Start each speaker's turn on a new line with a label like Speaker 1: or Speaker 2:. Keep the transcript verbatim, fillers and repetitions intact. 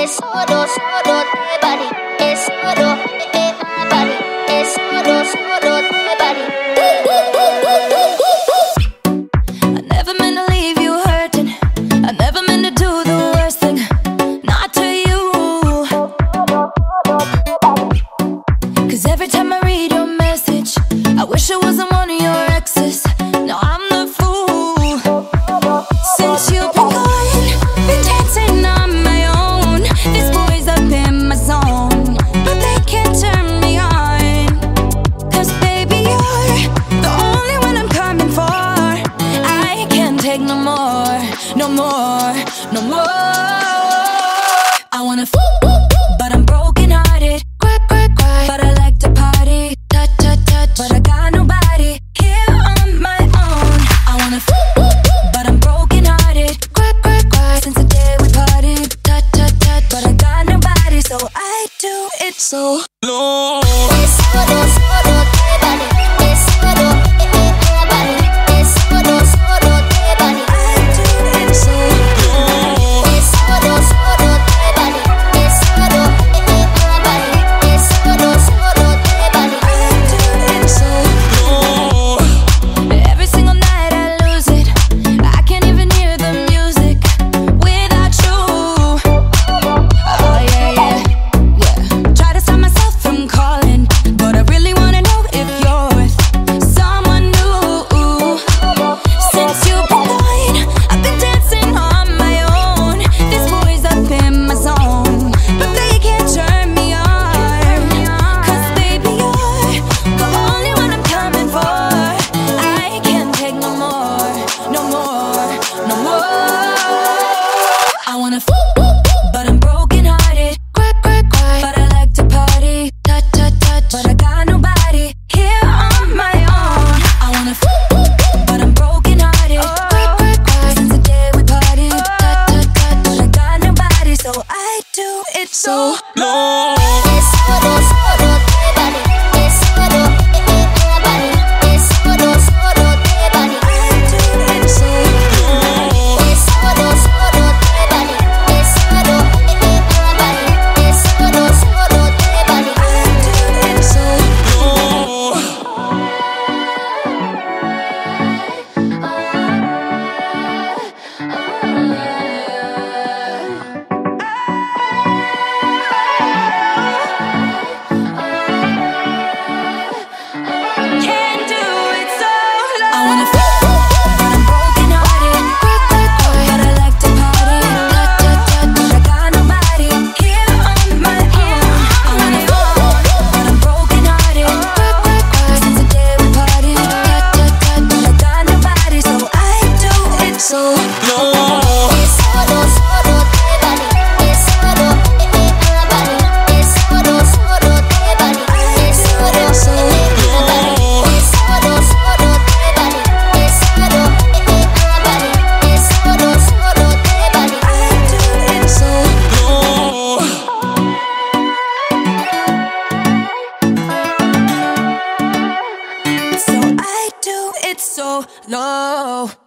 Speaker 1: Es solo, solo te body. Es solo, eh, eh, my body. Es solo, solo te body. I never meant to leave you hurting. I never meant to do the worst thing. Not to you. 'Cause every time I read your message, I wish it wasn't one of your exes. No, I'm the fool. Since you've been gone, been dancing on my own. This boy's up in my zone, but they can't turn me on. 'Cause baby, you're the only one I'm coming for. I can't take no more, no more, no more. I wanna f, but I'm broken hearted. Cry, cry, cry, but I like to party. Touch, touch, touch, but I got nobody here on my own. I wanna f, but I'm broken hearted. Cry, cry, cry, since the day we parted. Touch, touch, touch, but I got nobody, so I do it so low. Es solo, solo te body. Es solo, eh, eh, my body. Es solo, solo te body. I do it so low. Es solo, solo te body. Es solo, eh, eh, my body. Es solo, solo te body. I do it so low. Every single night I lose it. I can't even hear the music without you. Oh yeah, yeah, yeah. Try to stop myself from calling, but I really wanna know if you're with someone new. Since you've been gone, I've been dancing on my own. This boy's up in my zone, but they can't turn me on. 'Cause baby, you're the only one I'm coming for. I can't take no more, no more, no more. I wanna f, but I'm broken hearted. Cry, cry, cry, but I like to party. Touch, touch, touch, but I got nobody here on my own. I wanna f, but I'm broken hearted. Cry, cry, cry, since the day we parted. Touch, touch, touch, but I got nobody, so I do it so low. Es solo, solo te body. Es solo, eh, eh, my body. Es solo, solo te body. I do it so low. Es solo, solo te body. Es solo, eh, eh, my body. Es solo, solo te body. I do it so low. Can't do it so low. I wanna f, but I'm broken hearted. Cry, cry, cry, but I like to party. Touch, touch, touch, but I got nobody here on my own. I wanna f, but I'm broken hearted. Cry, cry, cry, since the day we parted. Touch, touch, touch, but I got nobody, so I do it so low. Es solo, solo te body. Es solo, eh, eh, my body. Es solo, solo te body. Es solo, eh, eh, my body. Es solo, solo te body. Es solo, eh, eh, my body. Es solo, solo te body. I do it so low. So I do it so low.